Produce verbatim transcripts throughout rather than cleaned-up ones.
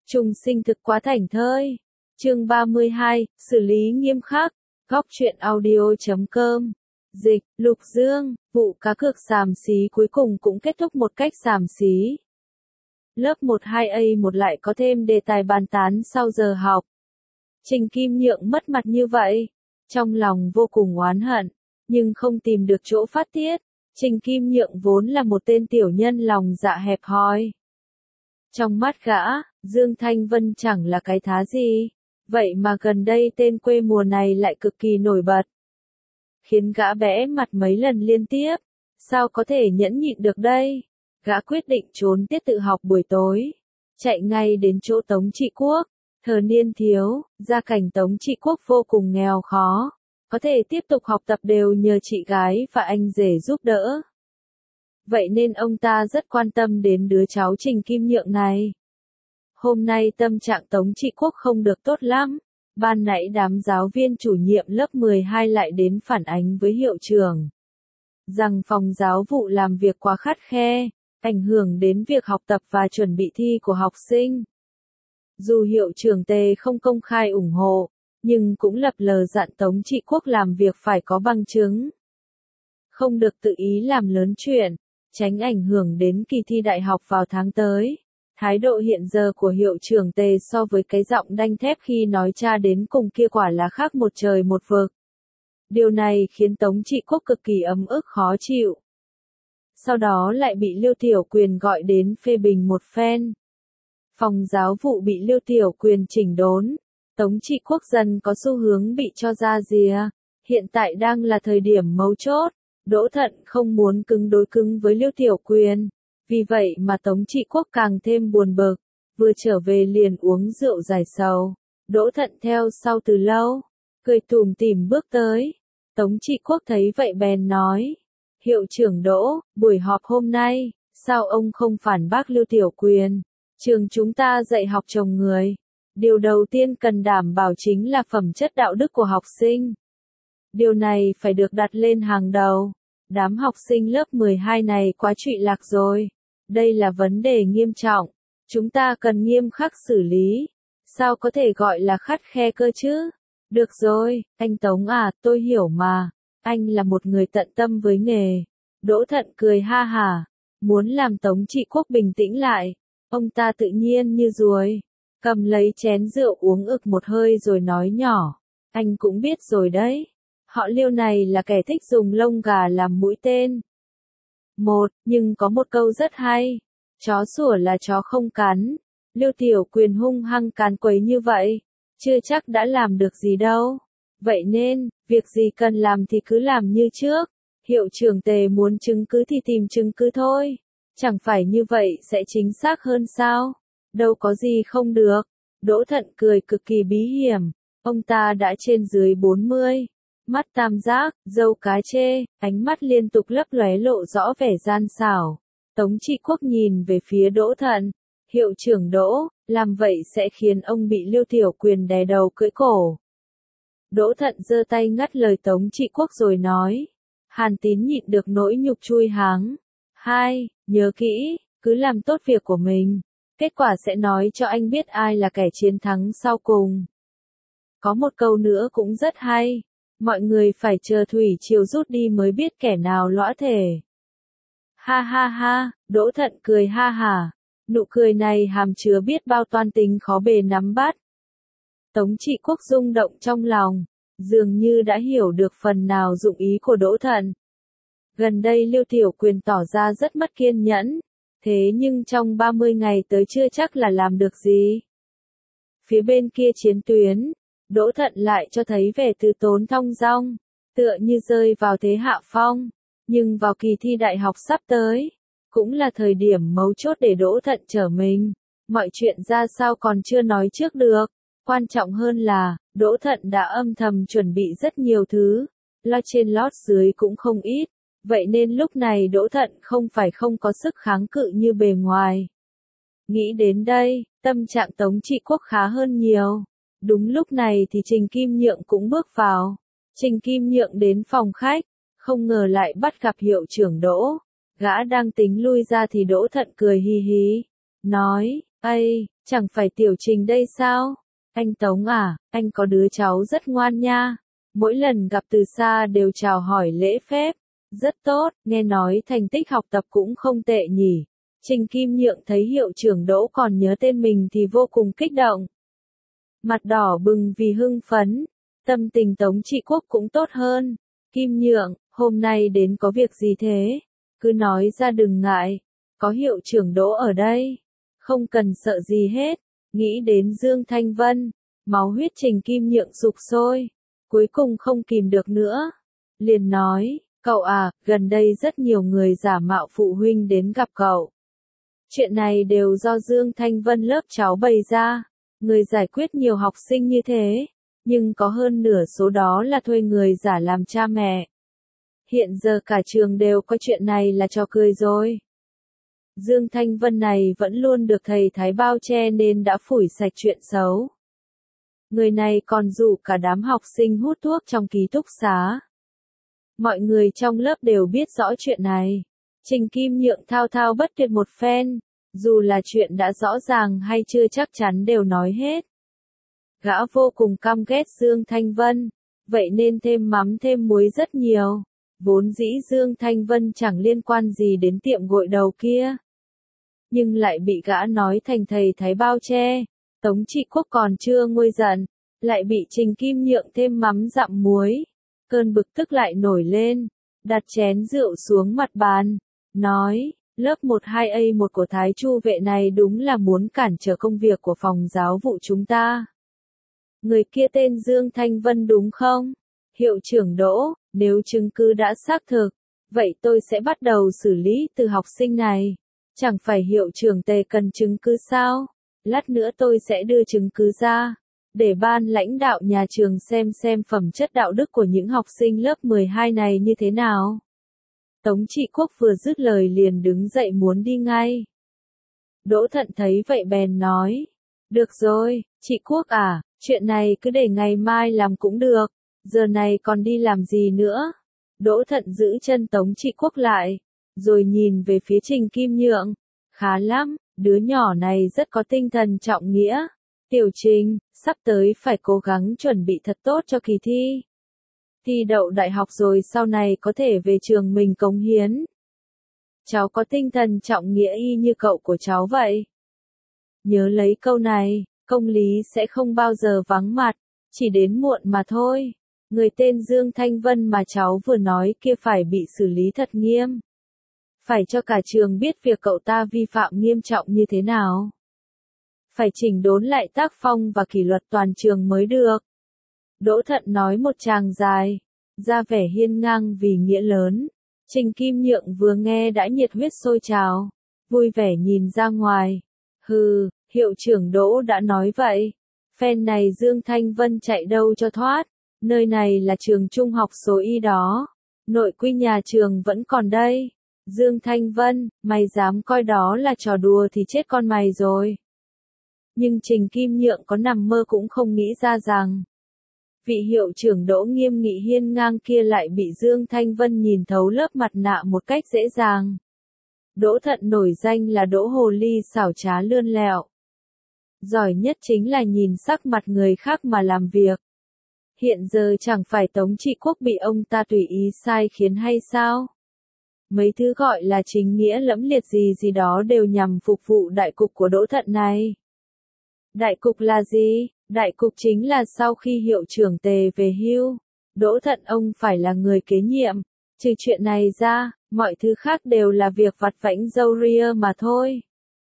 Trùng sinh thực quá thảnh thơi. Chương ba mươi hai, xử lý nghiêm khắc. Góc truyện audio chấm com. Dịch, Lục Dương, vụ cá cược xàm xí cuối cùng cũng kết thúc một cách xàm xí. Lớp một hai A một lại có thêm đề tài bàn tán sau giờ học. Trình Kim Nhượng mất mặt như vậy, trong lòng vô cùng oán hận, nhưng không tìm được chỗ phát tiết. Trình Kim Nhượng vốn là một tên tiểu nhân lòng dạ hẹp hòi. Trong mắt gã, Dương Thanh Vân chẳng là cái thá gì, vậy mà gần đây tên quê mùa này lại cực kỳ nổi bật. Khiến gã bẽ mặt mấy lần liên tiếp, sao có thể nhẫn nhịn được đây? Gã quyết định trốn tiết tự học buổi tối, chạy ngay đến chỗ Tống Trị Quốc. Thời niên thiếu, gia cảnh Tống Trị Quốc vô cùng nghèo khó, có thể tiếp tục học tập đều nhờ chị gái và anh rể giúp đỡ. Vậy nên ông ta rất quan tâm đến đứa cháu Trình Kim Nhượng này. Hôm nay tâm trạng Tống Trị Quốc không được tốt lắm, ban nãy đám giáo viên chủ nhiệm lớp mười hai lại đến phản ánh với hiệu trưởng, rằng phòng giáo vụ làm việc quá khắt khe, ảnh hưởng đến việc học tập và chuẩn bị thi của học sinh. Dù hiệu trưởng Tề không công khai ủng hộ, nhưng cũng lập lờ dặn Tống Trị Quốc làm việc phải có bằng chứng. Không được tự ý làm lớn chuyện, tránh ảnh hưởng đến kỳ thi đại học vào tháng tới. Thái độ hiện giờ của hiệu trưởng Tề so với cái giọng đanh thép khi nói cha đến cùng kia quả là khác một trời một vực. Điều này khiến Tống Trị Quốc cực kỳ ấm ức khó chịu. Sau đó lại bị Liêu Tiểu Quyền gọi đến phê bình một phen. Phòng giáo vụ bị Liêu Tiểu Quyền chỉnh đốn, Tống Trị Quốc dần có xu hướng bị cho ra rìa. Hiện tại đang là thời điểm mấu chốt, Đỗ Thận không muốn cứng đối cứng với Liêu Tiểu Quyền, vì vậy mà Tống Trị Quốc càng thêm buồn bực, vừa trở về liền uống rượu giải sầu. Đỗ Thận theo sau từ lâu, cười tủm tỉm bước tới. Tống Trị Quốc thấy vậy bèn nói: "Hiệu trưởng Đỗ, buổi họp hôm nay, sao ông không phản bác Liêu Tiểu Quyền? Trường chúng ta dạy học trồng người, điều đầu tiên cần đảm bảo chính là phẩm chất đạo đức của học sinh. Điều này phải được đặt lên hàng đầu. Đám học sinh lớp mười hai này quá trụy lạc rồi. Đây là vấn đề nghiêm trọng, chúng ta cần nghiêm khắc xử lý. Sao có thể gọi là khắt khe cơ chứ?" "Được rồi, anh Tống à, tôi hiểu mà. Anh là một người tận tâm với nghề." Đỗ Thận cười ha hả, muốn làm Tống Trị Quốc bình tĩnh lại. Ông ta tự nhiên như ruồi, cầm lấy chén rượu uống ực một hơi rồi nói nhỏ: "Anh cũng biết rồi đấy, họ Liêu này là kẻ thích dùng lông gà làm mũi tên. Một, nhưng có một câu rất hay, chó sủa là chó không cắn. Liêu Tiểu Quyền hung hăng càn quấy như vậy, chưa chắc đã làm được gì đâu. Vậy nên, việc gì cần làm thì cứ làm như trước. Hiệu trưởng Tề muốn chứng cứ thì tìm chứng cứ thôi. Chẳng phải như vậy sẽ chính xác hơn sao? Đâu có gì không được." Đỗ Thận cười cực kỳ bí hiểm. Ông ta đã trên dưới bốn mươi, mắt tam giác, râu cá chê, ánh mắt liên tục lấp lóe lộ rõ vẻ gian xảo. Tống Trị Quốc nhìn về phía Đỗ Thận. "Hiệu trưởng Đỗ, làm vậy sẽ khiến ông bị Liêu Tiểu Quyền đè đầu cưỡi cổ." Đỗ Thận giơ tay ngắt lời Tống Trị Quốc rồi nói. Hàn Tín nhịn được nỗi nhục chui háng. Hai, nhớ kỹ, cứ làm tốt việc của mình. Kết quả sẽ nói cho anh biết ai là kẻ chiến thắng sau cùng. Có một câu nữa cũng rất hay. Mọi người phải chờ thủy triều rút đi mới biết kẻ nào lõa thể. Ha ha ha, Đỗ Thận cười ha hả. Nụ cười này hàm chứa biết bao toan tính khó bề nắm bắt. Tống Trị Quốc rung động trong lòng, dường như đã hiểu được phần nào dụng ý của Đỗ Thận. Gần đây Liêu Tiểu Quyền tỏ ra rất mất kiên nhẫn, thế nhưng trong ba mươi ngày tới chưa chắc là làm được gì. Phía bên kia chiến tuyến, Đỗ Thận lại cho thấy vẻ từ tốn thong dong, tựa như rơi vào thế hạ phong. Nhưng vào kỳ thi đại học sắp tới, cũng là thời điểm mấu chốt để Đỗ Thận trở mình. Mọi chuyện ra sao còn chưa nói trước được. Quan trọng hơn là, Đỗ Thận đã âm thầm chuẩn bị rất nhiều thứ, lo trên lót dưới cũng không ít. Vậy nên lúc này Đỗ Thận không phải không có sức kháng cự như bề ngoài. Nghĩ đến đây, tâm trạng Tống Trị Quốc khá hơn nhiều. Đúng lúc này thì Trình Kim Nhượng cũng bước vào. Trình Kim Nhượng đến phòng khách, không ngờ lại bắt gặp hiệu trưởng Đỗ. Gã đang tính lui ra thì Đỗ Thận cười hi hí, nói: Ây, chẳng phải Tiểu Trình đây sao? Anh Tống à, anh có đứa cháu rất ngoan nha. Mỗi lần gặp từ xa đều chào hỏi lễ phép. Rất tốt, nghe nói thành tích học tập cũng không tệ nhỉ. Trình Kim Nhượng thấy hiệu trưởng Đỗ còn nhớ tên mình thì vô cùng kích động. Mặt đỏ bừng vì hưng phấn. Tâm tình Tống Trị Quốc cũng tốt hơn. Kim Nhượng, hôm nay đến có việc gì thế? Cứ nói ra đừng ngại. Có hiệu trưởng Đỗ ở đây. Không cần sợ gì hết. Nghĩ đến Dương Thanh Vân. Máu huyết Trình Kim Nhượng sục sôi. Cuối cùng không kìm được nữa. Liền nói, cậu à, gần đây rất nhiều người giả mạo phụ huynh đến gặp cậu. Chuyện này đều do Dương Thanh Vân lớp cháu bày ra. Người giải quyết nhiều học sinh như thế. Nhưng có hơn nửa số đó là thuê người giả làm cha mẹ. Hiện giờ cả trường đều có chuyện này là trò cười rồi. Dương Thanh Vân này vẫn luôn được thầy Thái bao che nên đã phủi sạch chuyện xấu. Người này còn rủ cả đám học sinh hút thuốc trong ký túc xá. Mọi người trong lớp đều biết rõ chuyện này. Trình Kim Nhượng thao thao bất tuyệt một phen, dù là chuyện đã rõ ràng hay chưa chắc chắn đều nói hết. Gã vô cùng căm ghét Dương Thanh Vân, vậy nên thêm mắm thêm muối rất nhiều. Vốn dĩ Dương Thanh Vân chẳng liên quan gì đến tiệm gội đầu kia. Nhưng lại bị gã nói thành thầy Thái bao che. Tống Trị Quốc còn chưa nguôi giận, lại bị Trình Kim Nhượng thêm mắm dặm muối. Cơn bực tức lại nổi lên, đặt chén rượu xuống mặt bàn, nói, lớp một hai A một của Thái Chu vệ này đúng là muốn cản trở công việc của phòng giáo vụ chúng ta. Người kia tên Dương Thanh Vân đúng không? Hiệu trưởng Đỗ, nếu chứng cứ đã xác thực, vậy tôi sẽ bắt đầu xử lý từ học sinh này. Chẳng phải hiệu trưởng Tề cần chứng cứ sao? Lát nữa tôi sẽ đưa chứng cứ ra, để ban lãnh đạo nhà trường xem xem phẩm chất đạo đức của những học sinh lớp mười hai này như thế nào. Tống Trị Quốc vừa dứt lời liền đứng dậy muốn đi ngay. Đỗ Thận thấy vậy bèn nói, được rồi, chị Quốc à, chuyện này cứ để ngày mai làm cũng được, giờ này còn đi làm gì nữa. Đỗ Thận giữ chân Tống Trị Quốc lại, rồi nhìn về phía Trình Kim Nhượng, khá lắm. Đứa nhỏ này rất có tinh thần trọng nghĩa. Tiểu Trình, sắp tới phải cố gắng chuẩn bị thật tốt cho kỳ thi. Thi đậu đại học rồi sau này có thể về trường mình cống hiến. Cháu có tinh thần trọng nghĩa y như cậu của cháu vậy. Nhớ lấy câu này, công lý sẽ không bao giờ vắng mặt, chỉ đến muộn mà thôi. Người tên Dương Thanh Vân mà cháu vừa nói kia phải bị xử lý thật nghiêm. Phải cho cả trường biết việc cậu ta vi phạm nghiêm trọng như thế nào. Phải chỉnh đốn lại tác phong và kỷ luật toàn trường mới được. Đỗ Thận nói một tràng dài, ra vẻ hiên ngang vì nghĩa lớn. Trình Kim Nhượng vừa nghe đã nhiệt huyết sôi trào, vui vẻ nhìn ra ngoài. Hừ, hiệu trưởng Đỗ đã nói vậy. Phen này Dương Thanh Vân chạy đâu cho thoát. Nơi này là trường trung học số Y đó. Nội quy nhà trường vẫn còn đây. Dương Thanh Vân, mày dám coi đó là trò đùa thì chết con mày rồi. Nhưng Trình Kim Nhượng có nằm mơ cũng không nghĩ ra rằng, vị hiệu trưởng Đỗ nghiêm nghị hiên ngang kia lại bị Dương Thanh Vân nhìn thấu lớp mặt nạ một cách dễ dàng. Đỗ Thận nổi danh là Đỗ hồ ly xảo trá lươn lẹo. Giỏi nhất chính là nhìn sắc mặt người khác mà làm việc. Hiện giờ chẳng phải Tống Trị Quốc bị ông ta tùy ý sai khiến hay sao? Mấy thứ gọi là chính nghĩa lẫm liệt gì gì đó đều nhằm phục vụ đại cục của Đỗ Thận này. Đại cục là gì? Đại cục chính là sau khi hiệu trưởng Tề về hưu, Đỗ Thận ông phải là người kế nhiệm. Trừ chuyện này ra, mọi thứ khác đều là việc vặt vãnh râu ria mà thôi.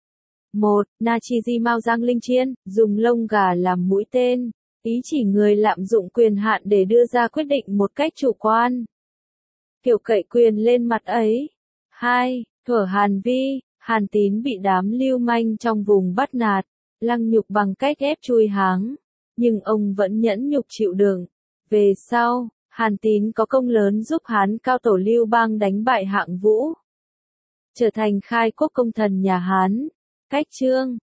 một. Nachiji Mao Giang Linh Chiên, dùng lông gà làm mũi tên, ý chỉ người lạm dụng quyền hạn để đưa ra quyết định một cách chủ quan. Kiểu cậy quyền lên mặt ấy. hai. Thuở Hàn Vi, Hàn Tín bị đám lưu manh trong vùng bắt nạt, lăng nhục bằng cách ép chui háng, nhưng ông vẫn nhẫn nhục chịu đựng. Về sau, Hàn Tín có công lớn giúp Hán cao tổ Lưu Bang đánh bại Hạng Vũ, trở thành khai quốc công thần nhà Hán. Cách chương